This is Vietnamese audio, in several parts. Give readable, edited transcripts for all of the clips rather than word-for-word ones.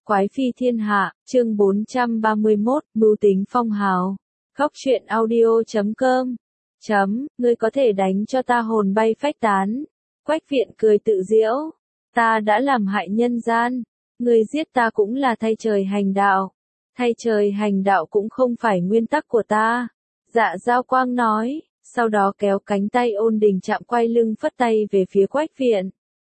Quái phi thiên hạ, chương 431, mưu tính phong hào. Khóc chuyện audio.com. Ngươi có thể đánh cho ta hồn bay phách tán. Quách viện cười tự giễu. Ta đã làm hại nhân gian. Ngươi giết ta cũng là thay trời hành đạo. Thay trời hành đạo cũng không phải nguyên tắc của ta. Dạ Giao Quang nói, sau đó kéo cánh tay Ôn Đình Trạm quay lưng phất tay về phía Quách viện.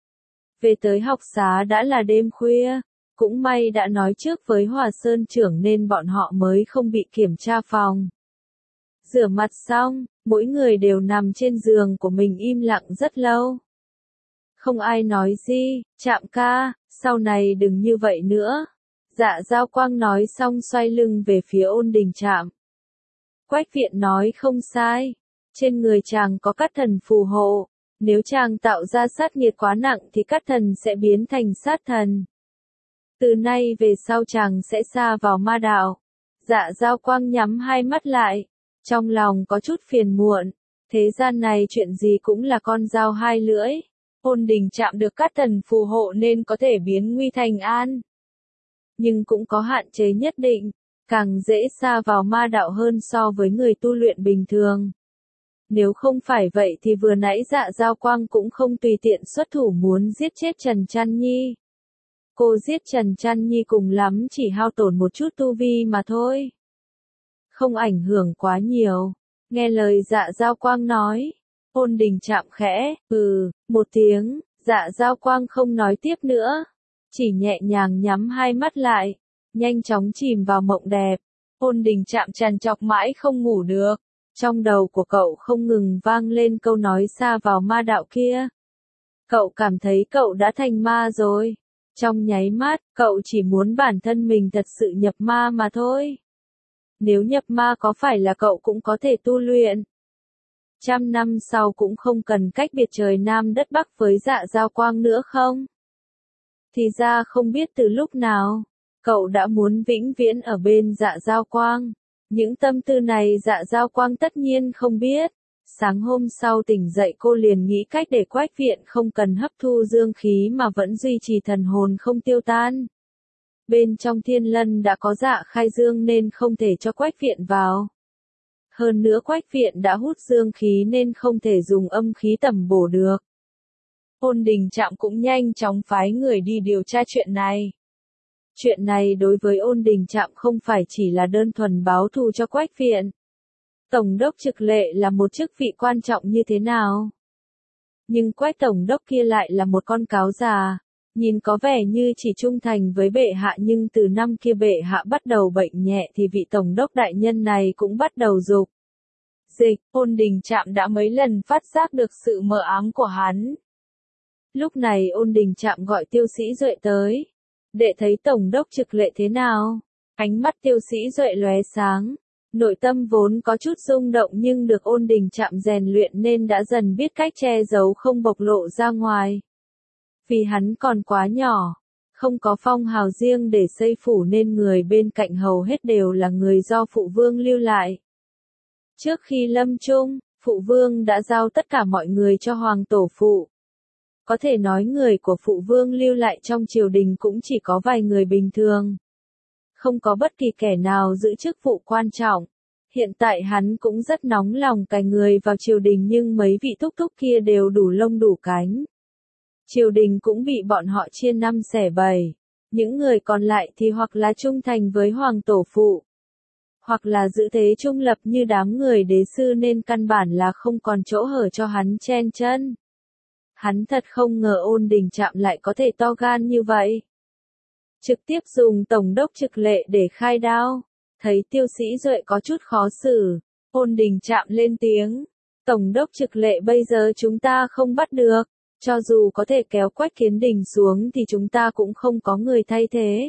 Về tới học xá đã là đêm khuya. Cũng may đã nói trước với Hòa Sơn trưởng nên bọn họ mới không bị kiểm tra phòng. Rửa mặt xong, mỗi người đều nằm trên giường của mình im lặng rất lâu. Không ai nói gì, Trạm ca, sau này đừng như vậy nữa. Dạ Giao Quang nói xong xoay lưng về phía Ôn Đình Trạm. Quách viện nói không sai, trên người chàng có cát thần phù hộ, nếu chàng tạo ra sát nghiệt quá nặng thì cát thần sẽ biến thành sát thần. Từ nay về sau chàng sẽ sa vào ma đạo. Dạ Giao Quang nhắm hai mắt lại, trong lòng có chút phiền muộn, thế gian này chuyện gì cũng là con dao hai lưỡi. Ôn Đình Trạm được cát thần phù hộ nên có thể biến nguy thành an. Nhưng cũng có hạn chế nhất định, càng dễ sa vào ma đạo hơn so với người tu luyện bình thường. Nếu không phải vậy thì vừa nãy Dạ Giao Quang cũng không tùy tiện xuất thủ muốn giết chết Trần Trăn Nhi. Cô giết Trần Trăn Nhi cùng lắm chỉ hao tổn một chút tu vi mà thôi. Không ảnh hưởng quá nhiều. Nghe lời Dạ Giao Quang nói. Ôn Đình Trạm khẽ, một tiếng, Dạ Giao Quang không nói tiếp nữa. Chỉ nhẹ nhàng nhắm hai mắt lại. Nhanh chóng chìm vào mộng đẹp. Ôn Đình Trạm trằn trọc mãi không ngủ được. Trong đầu của cậu không ngừng vang lên câu nói xa vào ma đạo kia. Cậu cảm thấy cậu đã thành ma rồi. Trong nháy mắt, cậu chỉ muốn bản thân mình thật sự nhập ma mà thôi. Nếu nhập ma có phải là cậu cũng có thể tu luyện? 100 năm sau cũng không cần cách biệt trời Nam đất Bắc với Dạ Giao Quang nữa không? Thì ra không biết từ lúc nào, cậu đã muốn vĩnh viễn ở bên Dạ Giao Quang. Những tâm tư này Dạ Giao Quang tất nhiên không biết. Sáng hôm sau tỉnh dậy cô liền nghĩ cách để Quách viện không cần hấp thu dương khí mà vẫn duy trì thần hồn không tiêu tan. Bên trong thiên lân đã có Dạ Khai Dương nên không thể cho Quách viện vào. Hơn nữa Quách viện đã hút dương khí nên không thể dùng âm khí tẩm bổ được. Ôn Đình Trạm cũng nhanh chóng phái người đi điều tra chuyện này. Chuyện này đối với Ôn Đình Trạm không phải chỉ là đơn thuần báo thù cho Quách viện. Tổng đốc Trực Lệ là một chức vị quan trọng như thế nào? Nhưng Quách tổng đốc kia lại là một con cáo già, nhìn có vẻ như chỉ trung thành với bệ hạ nhưng từ năm kia bệ hạ bắt đầu bệnh nhẹ thì vị tổng đốc đại nhân này cũng bắt đầu dục dịch. Ôn Đình Trạm đã mấy lần phát giác được sự mờ ám của hắn. Lúc này Ôn Đình Trạm gọi Tiêu Sĩ Duệ tới, để thấy tổng đốc Trực Lệ thế nào. Ánh mắt Tiêu Sĩ Duệ lóe sáng. Nội tâm vốn có chút rung động nhưng được Ôn Đình Trạm rèn luyện nên đã dần biết cách che giấu không bộc lộ ra ngoài. Vì hắn còn quá nhỏ, không có phong hào riêng để xây phủ nên người bên cạnh hầu hết đều là người do phụ vương lưu lại. Trước khi lâm chung, phụ vương đã giao tất cả mọi người cho hoàng tổ phụ. Có thể nói người của phụ vương lưu lại trong triều đình cũng chỉ có vài người bình thường. Không có bất kỳ kẻ nào giữ chức vụ quan trọng. Hiện tại hắn cũng rất nóng lòng cài người vào triều đình nhưng mấy vị thúc thúc kia đều đủ lông đủ cánh. Triều đình cũng bị bọn họ chia năm xẻ bảy. Những người còn lại thì hoặc là trung thành với hoàng tổ phụ, hoặc là giữ thế trung lập như đám người đế sư nên căn bản là không còn chỗ hở cho hắn chen chân. Hắn thật không ngờ Ôn Đình Trạm lại có thể to gan như vậy. Trực tiếp dùng tổng đốc Trực Lệ để khai đao. Thấy Tiêu Sĩ Duệ có chút khó xử, Ôn Đình Trạm lên tiếng. Tổng đốc Trực Lệ bây giờ chúng ta không bắt được. Cho dù có thể kéo Quách Kiến Đình xuống thì chúng ta cũng không có người thay thế.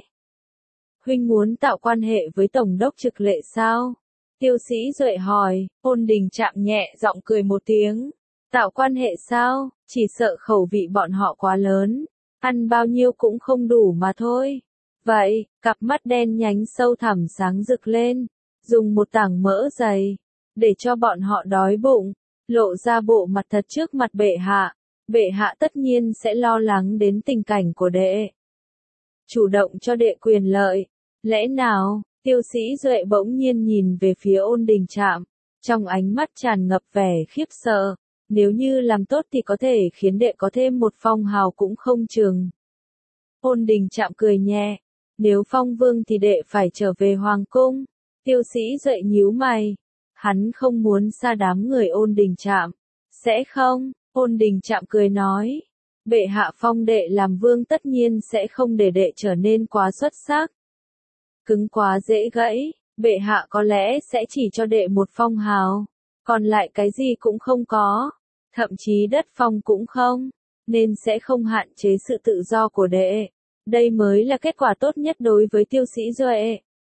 Huynh muốn tạo quan hệ với tổng đốc Trực Lệ sao? Tiêu Sĩ Duệ hỏi. Ôn Đình Trạm nhẹ giọng cười một tiếng. Tạo quan hệ sao? Chỉ sợ khẩu vị bọn họ quá lớn. Ăn bao nhiêu cũng không đủ mà thôi. Vậy, cặp mắt đen nhánh sâu thẳm sáng rực lên, dùng một tảng mỡ dày, để cho bọn họ đói bụng, lộ ra bộ mặt thật trước mặt bệ hạ. Bệ hạ tất nhiên sẽ lo lắng đến tình cảnh của đệ. chủ động cho đệ quyền lợi. Lẽ nào, Tiêu Sĩ Duệ bỗng nhiên nhìn về phía Ôn Đình Trạm, trong ánh mắt tràn ngập vẻ khiếp sợ, nếu như làm tốt thì có thể khiến đệ có thêm một phong hào cũng không chừng. Ôn Đình Trạm cười nhẹ, nếu phong vương thì đệ phải trở về hoàng cung. Tiêu Sĩ Duệ nhíu mày, hắn không muốn xa đám người Ôn Đình Trạm. Sẽ không, Ôn Đình Trạm cười nói, bệ hạ phong đệ làm vương tất nhiên sẽ không để đệ trở nên quá xuất sắc. Cứng quá dễ gãy, bệ hạ có lẽ sẽ chỉ cho đệ một phong hào, còn lại cái gì cũng không có, thậm chí đất phong cũng không, nên sẽ không hạn chế sự tự do của đệ. Đây mới là kết quả tốt nhất đối với Tiêu Sĩ Duệ.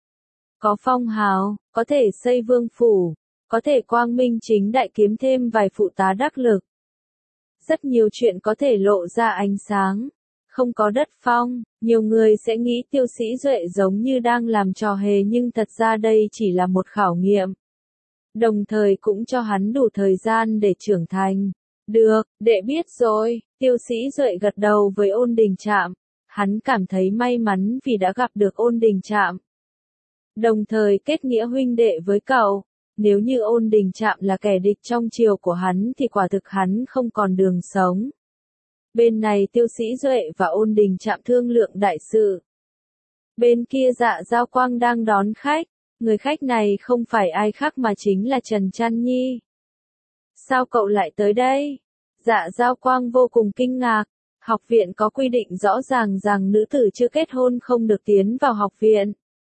Có phong hào, có thể xây vương phủ, có thể quang minh chính đại kiếm thêm vài phụ tá đắc lực. Rất nhiều chuyện có thể lộ ra ánh sáng. Không có đất phong, nhiều người sẽ nghĩ Tiêu Sĩ Duệ giống như đang làm trò hề nhưng thật ra đây chỉ là một khảo nghiệm. Đồng thời cũng cho hắn đủ thời gian để trưởng thành. Được, đệ biết rồi, Tiêu Sĩ Duệ gật đầu với Ôn Đình Trạm. Hắn cảm thấy may mắn vì đã gặp được Ôn Đình Trạm. Đồng thời kết nghĩa huynh đệ với cậu. Nếu như Ôn Đình Trạm là kẻ địch trong triều của hắn thì quả thực hắn không còn đường sống. Bên này Tiêu Sĩ Duệ và Ôn Đình Trạm thương lượng đại sự. Bên kia Dạ Giao Quang đang đón khách. Người khách này không phải ai khác mà chính là Trần Trăn Nhi. Sao cậu lại tới đây? Dạ Giao Quang vô cùng kinh ngạc. Học viện có quy định rõ ràng rằng nữ tử chưa kết hôn không được tiến vào học viện.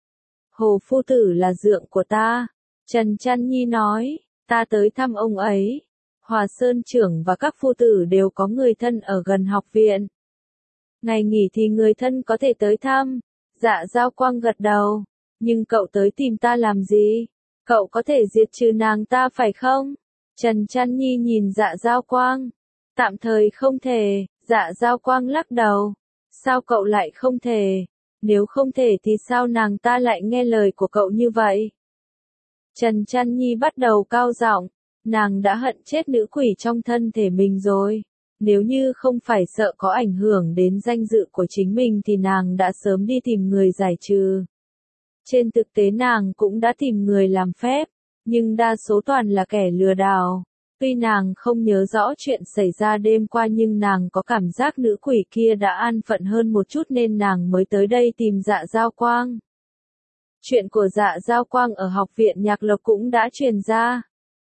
Hồ phu tử là dượng của ta. Trần Trăn Nhi nói, ta tới thăm ông ấy. Hòa Sơn trưởng và các phu tử đều có người thân ở gần học viện. Ngày nghỉ thì người thân có thể tới thăm. Dạ Giao Quang gật đầu. Nhưng cậu tới tìm ta làm gì? Cậu có thể diệt trừ nàng ta phải không? Trần Trăn Nhi nhìn Dạ Giao Quang. Tạm thời không thể. Dạ Giao Quang lắc đầu. Sao cậu lại không thể? Nếu không thể thì sao nàng ta lại nghe lời của cậu như vậy? Trần Trăn Nhi bắt đầu cao giọng. Nàng đã hận chết nữ quỷ trong thân thể mình rồi. Nếu như không phải sợ có ảnh hưởng đến danh dự của chính mình thì nàng đã sớm đi tìm người giải trừ. Trên thực tế nàng cũng đã tìm người làm phép, nhưng đa số toàn là kẻ lừa đảo. Tuy nàng không nhớ rõ chuyện xảy ra đêm qua nhưng nàng có cảm giác nữ quỷ kia đã an phận hơn một chút nên nàng mới tới đây tìm Dạ Giao Quang. Chuyện của Dạ Giao Quang ở học viện Nhạc Lộc cũng đã truyền ra.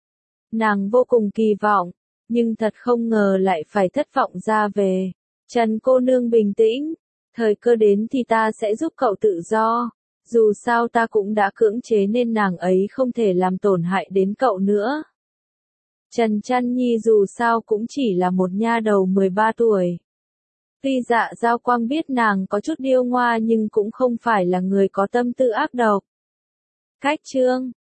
Nàng vô cùng kỳ vọng, nhưng thật không ngờ lại phải thất vọng ra về. Trần cô nương bình tĩnh, thời cơ đến thì ta sẽ giúp cậu tự do. Dù sao ta cũng đã cưỡng chế nên nàng ấy không thể làm tổn hại đến cậu nữa. Trần Trăn Nhi dù sao cũng chỉ là một nha đầu 13 tuổi. Tuy Dạ Giao Quang biết nàng có chút điêu ngoa nhưng cũng không phải là người có tâm tư ác độc. Cách chương